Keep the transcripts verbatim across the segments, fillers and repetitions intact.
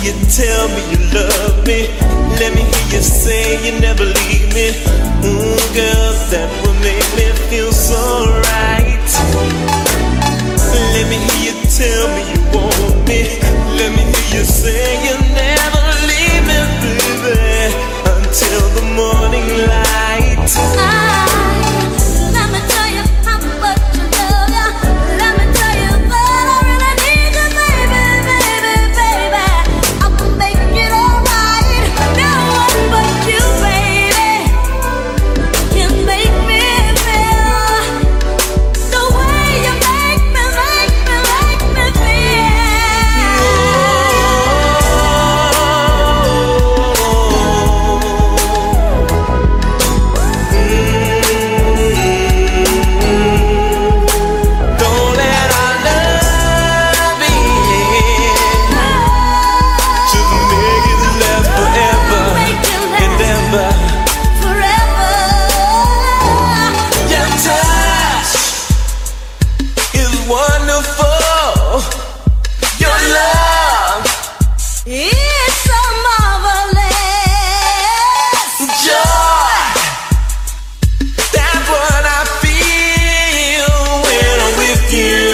you tell me you love me. Let me hear you say you never leave me. Ooh, girl, that would make me feel so right. Let me hear you tell me you want me. Let me hear you say you never leave me, baby, until the morning light. I, let me tell you how much I love ya. Let me tell you that I really need you, baby, baby, baby. I will make it alright. No one but you, baby, can make me feel the way you make me, make me, make me feel. Don't let our love in. Just make it last forever Make it and last ever. forever. Your touch is wonderful. Your love, It's so marvelous. joy, that's what I feel when I'm with you.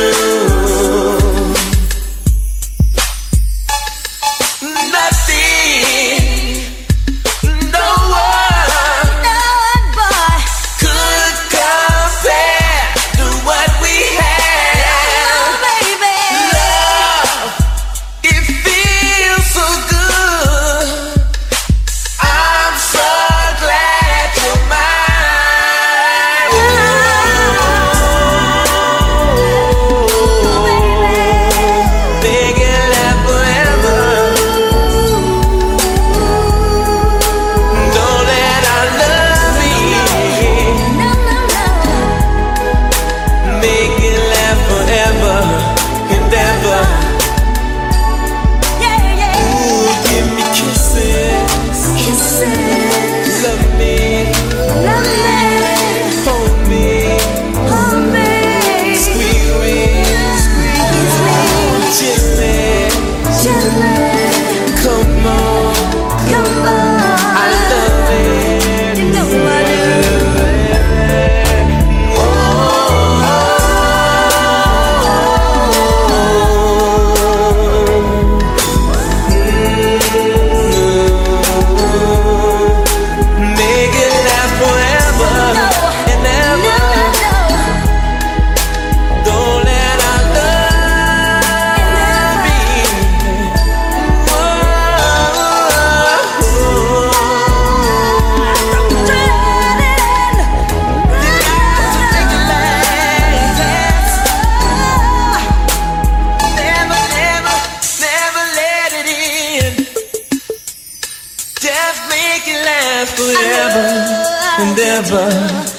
Nothing, no one No one boy, could compare to what we have. oh baby. Love, it feels so good. I'm so glad you're mine. Make it last forever. Don't let our love in. No, no, no. Make it last forever and ever. Yeah, yeah. Ooh, give me kisses. Kisses. Love me. Love me. Hold me. Hold me. Squeeze me. Squeeze me. Gently. Gently. Come on. Come on. I love it. You know I do. Make it last forever and ever. Don't let our love be. Never, never, never let it in. Just make it last forever and ever.